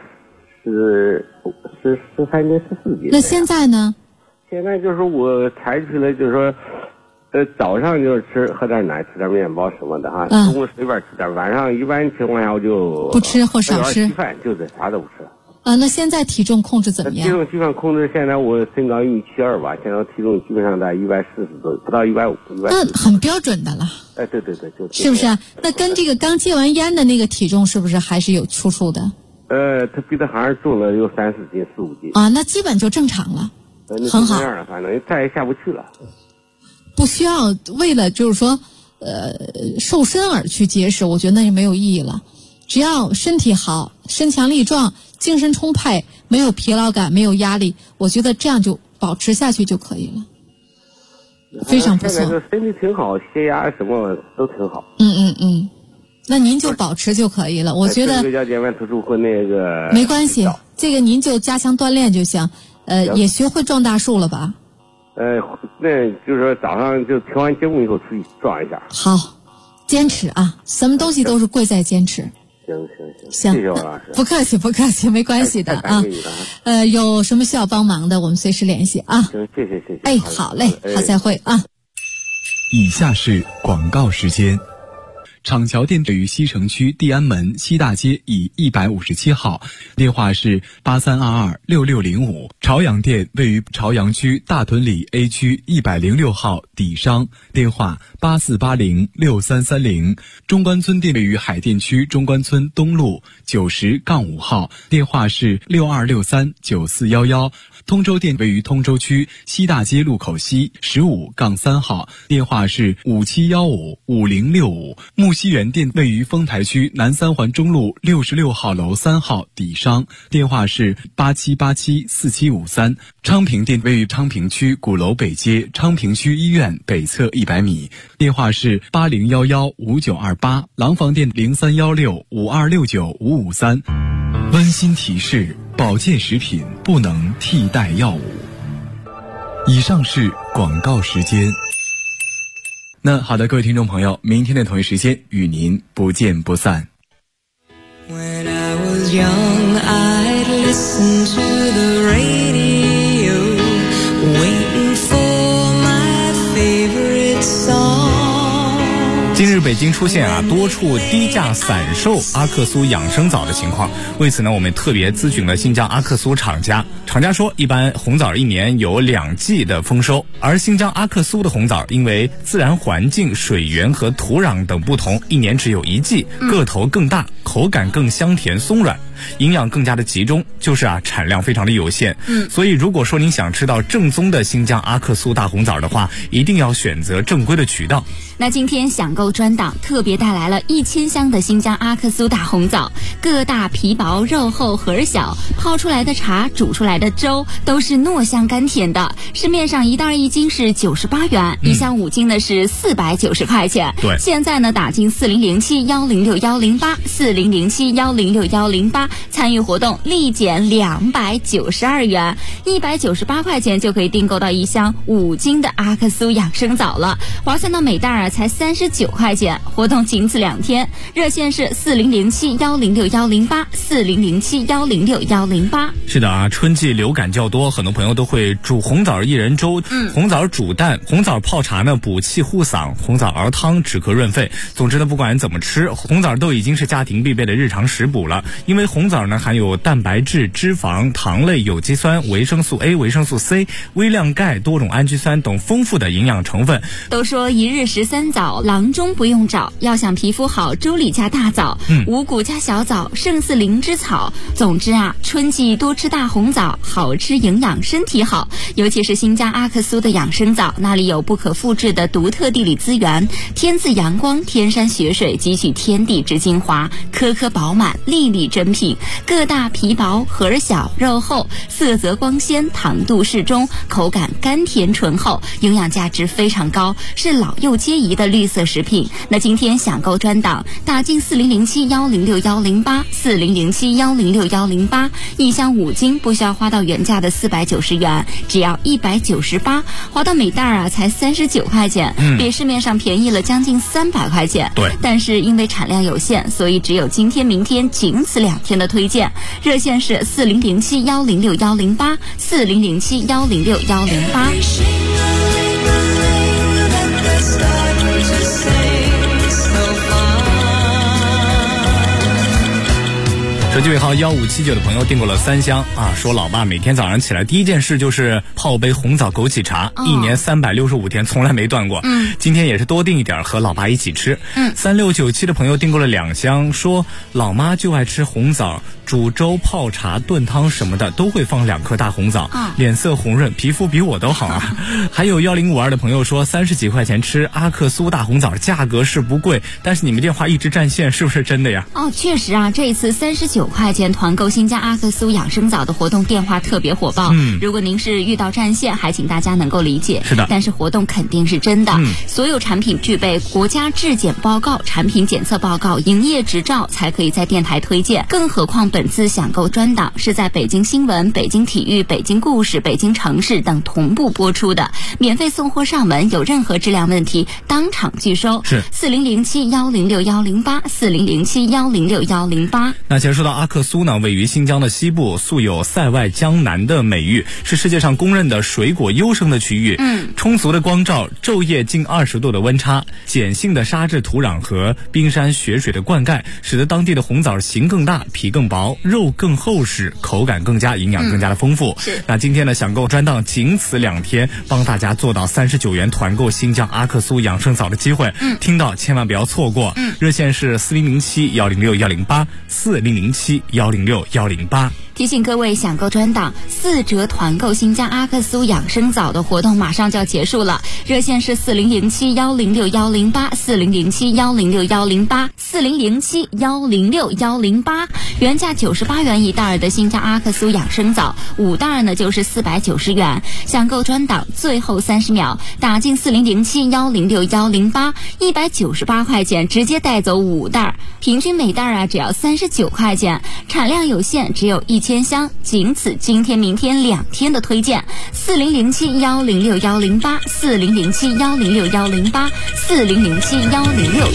Speaker 5: 13斤14斤。
Speaker 3: 那现在呢？
Speaker 5: 现在就是我采取了，就是说，早上就是喝点奶，吃点面包什么的哈，中午随便吃点，晚上一般情况下我就
Speaker 3: 不吃或少吃，
Speaker 5: 饭就是啥都不吃。
Speaker 3: 那现在体重控制怎么样？
Speaker 5: 体重基本控制，现在我身高172吧，现在体重基本上在140左右，不到150。
Speaker 3: 那很标准的了。
Speaker 5: 对，
Speaker 3: 是不是啊？那跟这个刚戒完烟的那个体重是不是还是有出处的？
Speaker 5: 他比他好像重了有3-4斤、4-5斤。
Speaker 3: 那基本就正常了。很好，
Speaker 5: 反正再也下不去了。
Speaker 3: 不需要为了就是说，瘦身而去节食，我觉得那就没有意义了。只要身体好，身强力壮，精神充沛，没有疲劳感，没有压力，我觉得这样就保持下去就可以了。非常不错。
Speaker 5: 现在身体挺好，血压什么都挺好。
Speaker 3: 那您就保持就可以了。我觉得没关系，这个您就加强锻炼就行。也学会撞大树了吧？
Speaker 5: 那就是说早上就听完节目以后出去撞一下。
Speaker 3: 好，坚持啊！什么东西都是贵在坚持。
Speaker 5: 行，谢谢王老师。
Speaker 3: 不客气，没关系的啊。有什么需要帮忙的，我们随时联系啊。
Speaker 5: 行，谢谢。
Speaker 3: 好嘞，好，再会啊。
Speaker 2: 以下是广告时间。厂桥店位于西城区地安门西大街以157号，电话是83226605。朝阳店位于朝阳区大屯里 A 区106号底商，电话84806330。中关村店位于海淀区中关村东路90-5号，电话是62639411。通州店位于通州区西大街路口西15-3号，电话是57155065。木樨园店位于丰台区南三环中路66号楼3号底商，电话是87874753。昌平店位于昌平区鼓楼北街昌平区医院北侧100米，电话是80115928。廊坊店031652695553。温馨提示：保健食品不能替代药物。以上是广告时间。那好的，各位听众朋友，明天的同一时间与您不见不散。When I was young, I'd
Speaker 6: listen to the radio, waiting for my favorite song。
Speaker 2: 近日北京出现多处低价散售阿克苏养生枣的情况，为此呢，我们特别咨询了新疆阿克苏厂家。厂家说，一般红枣一年有2季的丰收，而新疆阿克苏的红枣因为自然环境、水源和土壤等不同，一年只有1季，个头更大，口感更香甜松软，营养更加的集中，就是产量非常的有限。所以如果说您想吃到正宗的新疆阿克苏大红枣的话，一定要选择正规的渠道。
Speaker 7: 那今天享购专档特别带来了1000箱的新疆阿克苏大红枣，个大皮薄肉厚核小，泡出来的茶煮出来的粥都是糯香甘甜的。市面上1袋1斤是98元，一箱5斤呢是490块钱。
Speaker 2: 对，
Speaker 7: 现在呢打进40071061084007106108，参与活动立减292元，198块钱就可以订购到一箱5斤的阿克苏养生枣了，划算到每袋才39块钱。活动仅此2天，热线是40071061084007106108。
Speaker 2: 是的春季流感较多，很多朋友都会煮红枣薏仁粥，红枣煮蛋，红枣泡茶呢补气护嗓，红枣熬汤止咳润肺。总之呢，不管怎么吃，红枣都已经是家庭必备的日常食补了。因为红枣呢含有蛋白质、脂肪、糖类、有机酸、维生素 A、维生素 C、微量钙、多种氨基酸等丰富的营养成分。
Speaker 7: 都说一日13枣，郎中不用找，要想皮肤好，粥里加大枣，五谷加小枣，胜似灵芝草。总之春季多吃大红枣，好吃营养，身体好。尤其是新疆阿克苏的养生枣，那里有不可复制的独特地理资源，天自阳光，天山雪水，汲取天地之精华，颗颗饱满，粒粒珍品，个大皮薄，核小，肉厚，色泽光鲜，糖度适中，口感甘甜醇厚，营养价值非常高，是老幼皆宜的绿色食品。那今天享购专档，打进40071061084007106108，一箱5斤，不需要花到原价的490元，只要198，花到每袋才39块钱，比市面上便宜了将近300块钱。
Speaker 2: 对，
Speaker 7: 但是因为产量有限，所以只有今天、明天仅此2天的推荐。热线是40071061084007106108。
Speaker 2: 手机尾号1579的朋友订购了3箱说老爸每天早上起来第一件事就是泡杯红枣枸杞茶，一年365天从来没断过。今天也是多订一点和老爸一起吃。3697的朋友订购了2箱，说老妈就爱吃红枣，煮粥、泡茶、炖汤什么的都会放2颗大红枣，脸色红润，皮肤比我都好还有1052的朋友说30几块钱吃阿克苏大红枣，价格是不贵，但是你们电话一直占线，是不是真的呀？
Speaker 7: 确实这一次39块钱团购新疆阿克苏养生枣的活动电话特别火爆。如果您是遇到占线，还请大家能够理解。
Speaker 2: 是的，
Speaker 7: 但是活动肯定是真的。所有产品具备国家质检报告、产品检测报告、营业执照才可以在电台推荐。更何况本次享购专档是在北京新闻、北京体育、北京故事、北京城市等同步播出的，免费送货上门，有任何质量问题当场拒收。
Speaker 2: 是
Speaker 7: 40071061084007106108。
Speaker 2: 那其实说到阿克苏呢，位于新疆的西部，素有塞外江南的美誉，是世界上公认的水果优生的区域。充足的光照，昼夜近20度的温差，碱性的沙质土壤和冰山雪水的灌溉，使得当地的红枣形更大，皮更薄，肉更厚实，口感更佳，营养更加的丰富。那今天的享购专档仅此2天，帮大家做到39元团购新疆阿克苏养生枣的机会，听到千万不要错过。热线是40071061084007106108。
Speaker 7: 提醒各位，享购专档4折团购新疆阿克苏养生枣的活动马上就要结束了，热线是400710610840071061084007106108。原价98元一袋的新疆阿克苏养生枣，5袋呢就是490元。享购专档最后30秒，打进4007106108，198块钱直接带走5袋，平均每袋只要39块钱，产量有限，只有1000箱，仅此今天、明天2天的推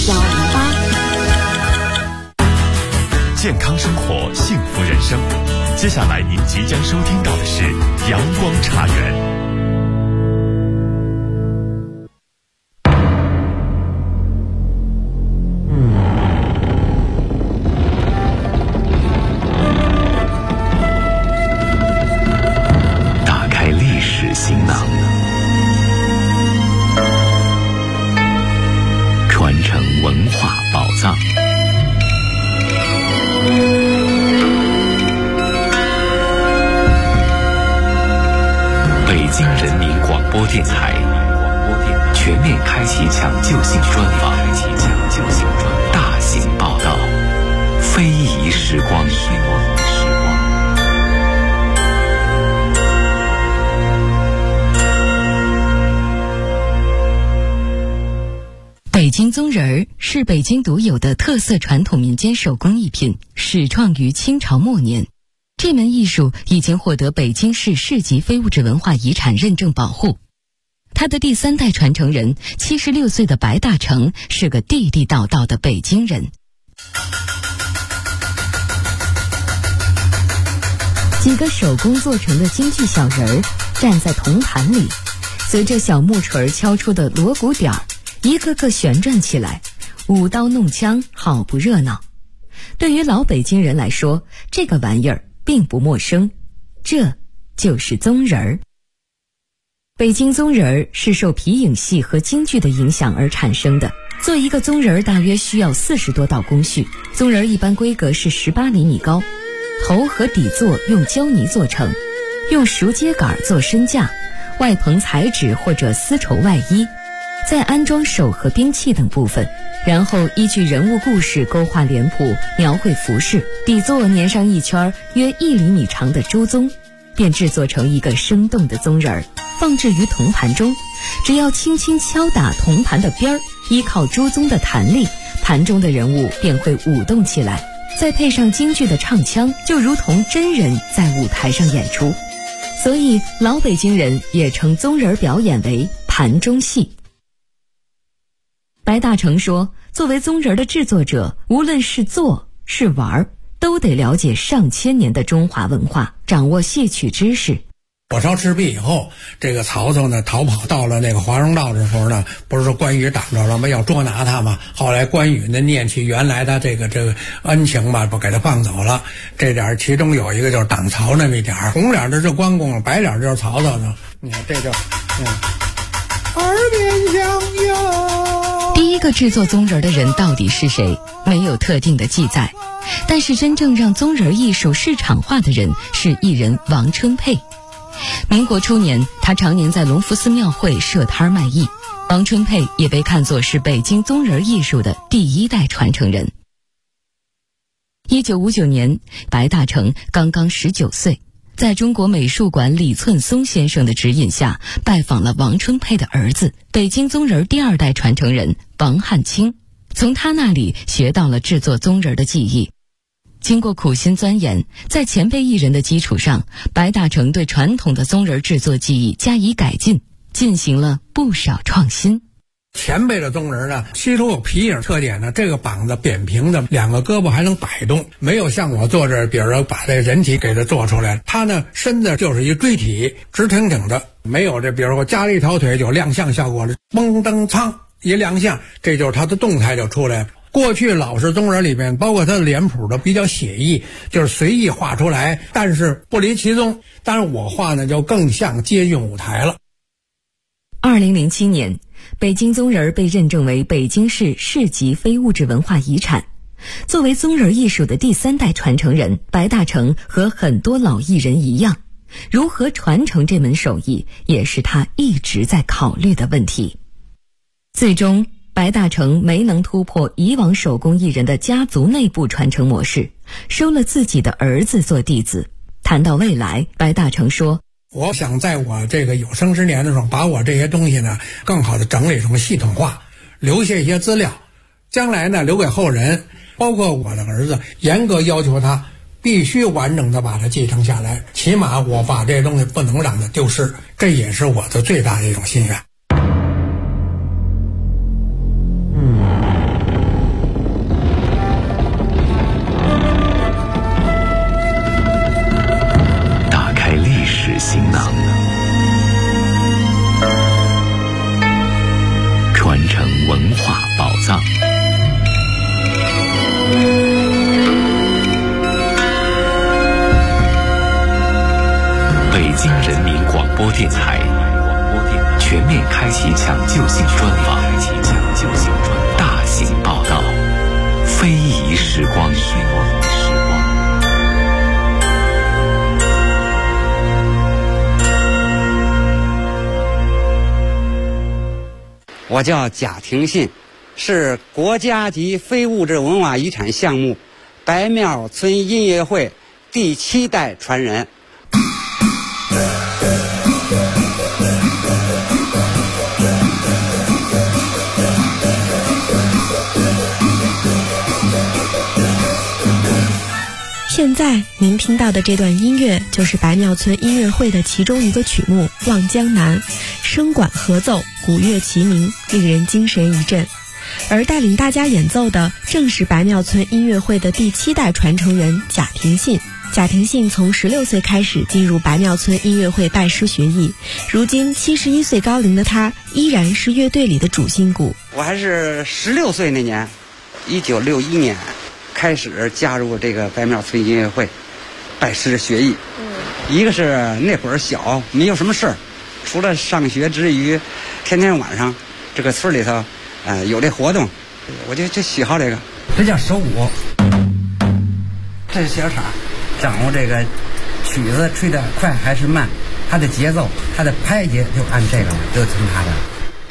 Speaker 7: 荐。4007106108，4007106108，4007106108。
Speaker 8: 健康生活，幸福人生。
Speaker 1: 接下来您即将收听到的是阳光茶园。
Speaker 2: 打开历史行囊，传承文化宝藏。北京人民广播电台全面开启抢救性专访，大型报道，非遗时光。
Speaker 8: 北京宗人儿是北京独有的特色传统民间手工艺品，始创于清朝末年。这门艺术已经获得北京市市级非物质文化遗产认证保护。他的第3代传承人76岁的白大成是个地地道道的北京人。几个手工做成的京剧小人儿站在铜盘里，随着小木锤敲出的锣鼓点儿，一个个旋转起来，舞刀弄枪，好不热闹。对于老北京人来说，这个玩意儿并不陌生，这就是宗人儿。北京宗人儿是受皮影戏和京剧的影响而产生的。做一个宗人儿大约需要40多道工序，宗人儿一般规格是18厘米高，头和底座用胶泥做成，用熟秸秆做身架，外棚彩纸或者丝绸外衣，再安装手和兵器等部分，然后依据人物故事勾画脸谱，描绘服饰，底座粘上一圈约1厘米长的朱宗，便制作成一个生动的宗人儿，放置于铜盘中。只要轻轻敲打铜盘的边儿，依靠朱宗的弹力，盘中的人物便会舞动起来，再配上京剧的唱腔，就如同真人在舞台上演出。所以老北京人也称宗人表演为盘中戏。白大成说，作为宗人的制作者，无论是做是玩，都得了解上千年的中华文化，掌握戏曲知识。
Speaker 9: 火烧赤壁以后，这个曹操呢逃跑到了那个华容道的时候呢，不是说关羽挡着了吗？要捉拿他嘛。后来关羽呢念起原来的这个恩情吧，不给他放走了。这点其中有一个就是挡曹那么一点，红脸的是关公，白脸就是曹操呢。你看这就耳边响哟。
Speaker 8: 第一个制作宗人的人到底是谁？没有特定的记载。但是真正让宗人艺术市场化的人是艺人王春佩。民国初年，他常年在隆福寺庙会设摊卖艺。王春佩也被看作是北京宗人艺术的第1代传承人。1959年，白大成刚刚19岁，在中国美术馆李寸松先生的指引下，拜访了王春佩的儿子，北京宗人第2代传承人王汉卿，从他那里学到了制作宗人的技艺。经过苦心钻研，在前辈艺人的基础上，白大成对传统的宗人制作技艺加以改进，进行了不少创新。
Speaker 9: 前辈的宗人呢，其中有皮影特点呢，这个膀子扁平的，2个胳膊还能摆动，没有像我做这，比如说把这人体给它做出来。他呢身子就是一锥体，直挺挺的，没有这比如说加了一条腿就亮相效果了，嘣噔噌一亮相，这就是他的动态就出来了。过去老式宗人里面，包括他的脸谱的比较写意，就是随意画出来，但是不离其宗。但是我画呢，就更像接近舞台了。
Speaker 8: 2007年，北京宗人被认证为北京市市级非物质文化遗产。作为宗人艺术的第3代传承人，白大成和很多老艺人一样，如何传承这门手艺，也是他一直在考虑的问题。最终，白大成没能突破以往手工艺人的家族内部传承模式，收了自己的儿子做弟子。谈到未来，白大成说，
Speaker 9: 我想在我这个有生之年的时候，把我这些东西呢更好的整理成系统化，留下一些资料，将来呢留给后人，包括我的儿子，严格要求他必须完整的把它继承下来，起码我把这些东西不能让它丢失，这也是我的最大的一种心愿。
Speaker 1: 京人民广播电台全面开启抢救性专访，大型报道，非遗时光。
Speaker 10: 我叫贾廷信，是国家级非物质文化遗产项目白庙村音乐会第7代传人。
Speaker 11: 现在您听到的这段音乐就是白庙村音乐会的其中一个曲目《望江南》，声管合奏，鼓乐齐鸣，令人精神一振。而带领大家演奏的正是白庙村音乐会的第7代传承人贾廷信。贾廷信从16岁开始进入白庙村音乐会拜师学艺，如今71岁高龄的他依然是乐队里的主心骨。
Speaker 10: 我还是16岁那年，1961年开始加入这个白庙村音乐会，拜师学艺。一个是那会儿小，没有什么事儿，除了上学之余，天天晚上这个村里头，有这活动，我就喜好这个。这叫手鼓，这是小厂，掌握这个曲子吹得快还是慢，它的节奏，它的拍节就按这个了，就听它的。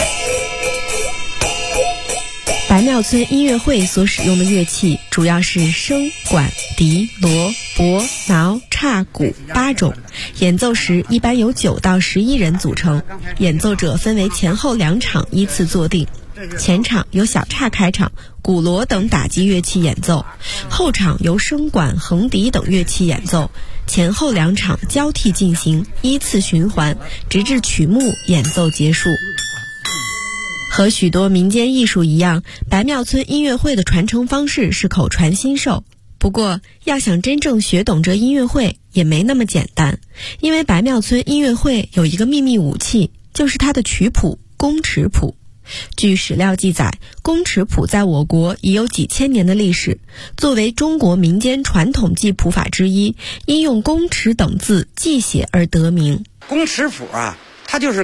Speaker 11: 白庙村音乐会所使用的乐器主要是笙、管、笛、锣、钹、挠、叉、鼓8种，演奏时一般由9到11人组成，演奏者分为前后2场依次坐定。前场由小叉开场，鼓锣等打击乐器演奏，后场由笙管、横笛等乐器演奏，前后2场交替进行，依次循环，直至曲目演奏结束。和许多民间艺术一样，白庙村音乐会的传承方式是口传心授。不过，要想真正学懂这音乐会也没那么简单，因为白庙村音乐会有一个秘密武器，就是它的曲谱——宫尺谱。据史料记载，宫尺谱在我国已有几千年的历史，作为中国民间传统记谱法之一，因用宫尺等字记写而得名。
Speaker 10: 宫尺谱啊，它就是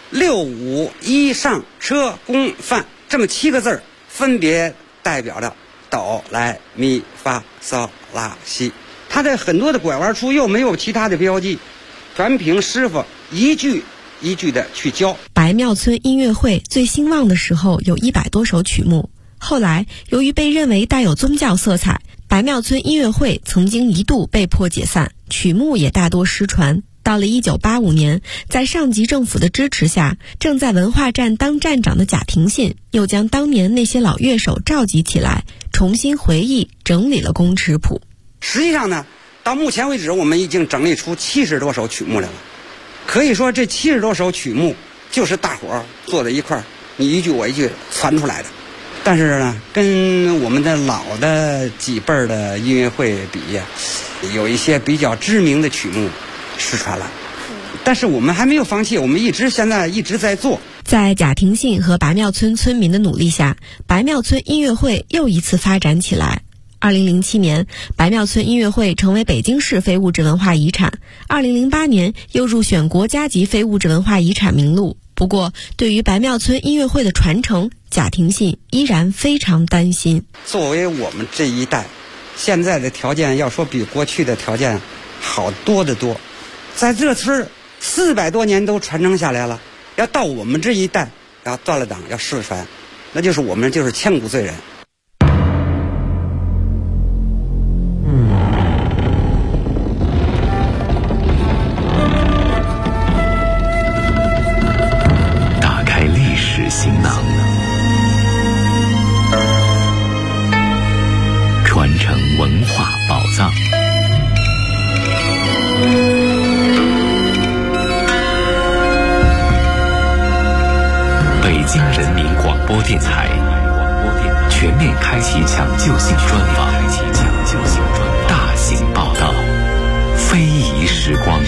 Speaker 10: 6、5、1上车宫范这么7个字，分别代表着哆来咪发嗦拉西。它的很多的拐弯处又没有其他的标记，全凭师傅一句一句的去教。
Speaker 11: 白庙村音乐会最兴旺的时候有100多首曲目，后来由于被认为带有宗教色彩，白庙村音乐会曾经一度被迫解散，曲目也大多失传。到了1985年，在上级政府的支持下，正在文化站当站长的贾廷信又将当年那些老乐手召集起来，重新回忆整理了宫尺谱。
Speaker 10: 实际上呢，到目前为止我们已经整理出70多首曲目来了。可以说这70多首曲目就是大伙儿坐在一块儿，你一句我一句传出来的。但是呢，跟我们的老的几辈儿的音乐会比呀，有一些比较知名的曲目失传了，但是我们还没有放弃，我们现在一直在做。
Speaker 11: 在贾廷信和白庙村村民的努力下，白庙村音乐会又一次发展起来。2007年，白庙村音乐会成为北京市非物质文化遗产，2008年又入选国家级非物质文化遗产名录。不过，对于白庙村音乐会的传承，贾廷信依然非常担心。
Speaker 10: 作为我们这一代，现在的条件要说比过去的条件好多得多。在这村400多年都传承下来了，要到我们这一代要断了档要失传，那就是我们就是千古罪人。
Speaker 1: 打开历史行囊，传承文化宝藏。北京人民广播电台全面开启抢救性专访，大型报道，非遗时光。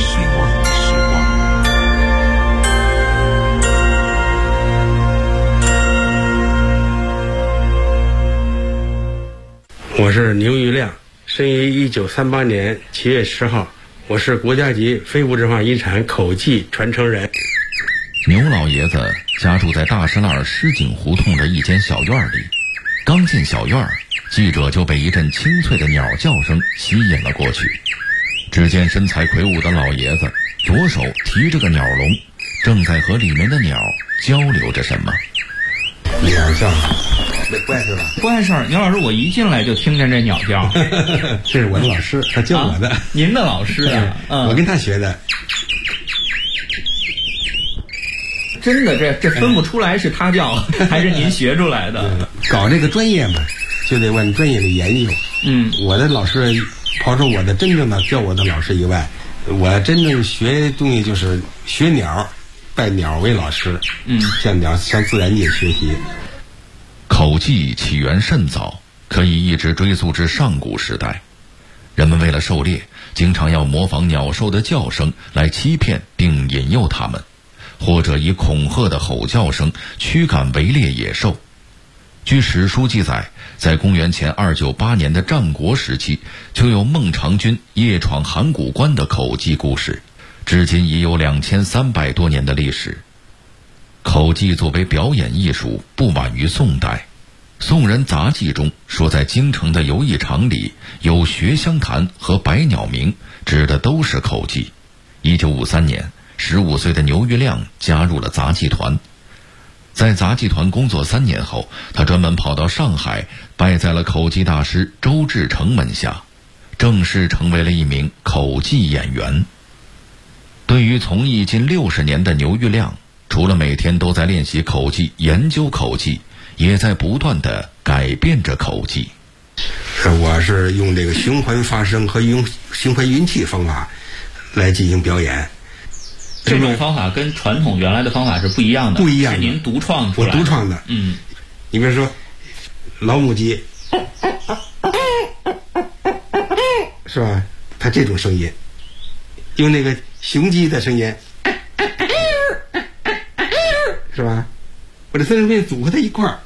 Speaker 12: 我是牛玉亮，生于1938年7月10号， 我是国家级非物质文化遗产口技传承人。
Speaker 13: 牛老爷子家住在大石栏狮井胡同的一间小院里，刚进小院，记者就被一阵清脆的鸟叫声吸引了过去。只见身材魁梧的老爷子左手提着个鸟笼，正在和里面的鸟交流着什么。
Speaker 12: 鸟叫，这怪事吧？
Speaker 14: 怪事儿，牛老师，我一进来就听见这鸟叫。
Speaker 12: 这是我的老师，他教我的。
Speaker 14: 您的老师啊？
Speaker 12: 我跟他学的。
Speaker 14: 真的，这分不出来是他教还是您学出来的。
Speaker 12: 搞这个专业嘛，就得往专业里研究。我的老师，刨出我的真正的教我的老师以外，我真正学东西就是学鸟，拜鸟为老师。向鸟向自然界学习。
Speaker 13: 口技起源甚早，可以一直追溯至上古时代。人们为了狩猎，经常要模仿鸟兽的叫声来欺骗并引诱它们，或者以恐吓的吼叫声驱赶围猎野兽。据史书记载，在公元前298年的战国时期，就有孟尝君夜闯函谷关的口技故事，至今已有2300多年的历史。口技作为表演艺术，不晚于宋代。宋人杂记中说，在京城的游艺场里有学香坛和百鸟鸣，指的都是口技。1953年，15岁的牛玉亮加入了杂技团。在杂技团工作3年后，他专门跑到上海，拜在了口技大师周志成门下，正式成为了一名口技演员。对于从艺近60年的牛玉亮，除了每天都在练习口技、研究口技，也在不断地改变着口技。
Speaker 12: 我是用这个循环发声和用循环运气方法来进行表演。
Speaker 14: 这种方法跟传统原来的方法是不一样的，
Speaker 12: 不一样的，
Speaker 14: 是您独创出来的。
Speaker 12: 我独创的。你比如说老母鸡，是吧？它这种声音，用那个雄鸡的声音，是吧？我这三声变组合在一块儿，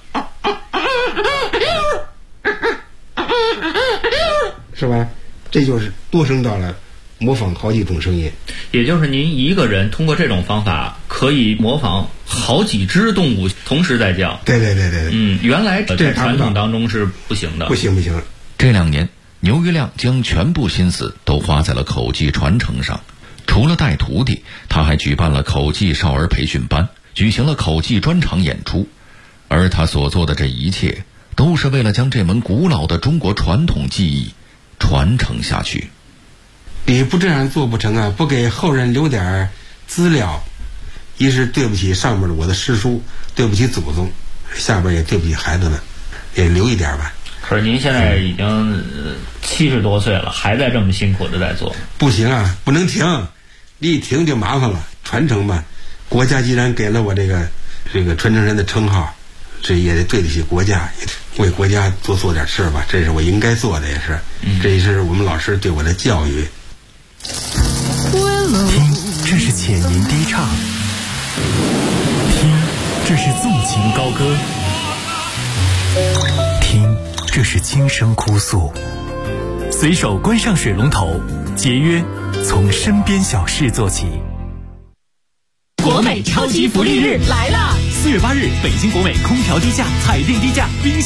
Speaker 12: 是吧？这就是多声道了，模仿好几种声音。
Speaker 14: 也就是您一个人通过这种方法可以模仿好几只动物同时在叫。
Speaker 12: 对。
Speaker 14: 原来在传统当中是不行的。
Speaker 12: 不行。
Speaker 13: 这2年，牛玉亮将全部心思都花在了口技传承上。除了带徒弟，他还举办了口技少儿培训班，举行了口技专场演出。而他所做的这一切，都是为了将这门古老的中国传统技艺传承下去。
Speaker 12: 你不这样做不成啊！不给后人留点资料，一是对不起上面的我的师叔，对不起祖宗，下边也对不起孩子们，也留一点吧。
Speaker 14: 可是您现在已经70多岁了，还在这么辛苦的在做。
Speaker 12: 不行啊，不能停，一停就麻烦了。传承吧，国家既然给了我这个传承人的称号，这也得对得起国家，为国家多做点事吧，这是我应该做的，也是，这也是我们老师对我的教育。
Speaker 1: 听，这是浅吟低唱；听，这是纵情高歌；听，这是轻声哭诉。随手关上水龙头，节约从身边小事做起。
Speaker 15: 国美超级福利日来了！4月8日，北京国美空调低价，彩电低价，冰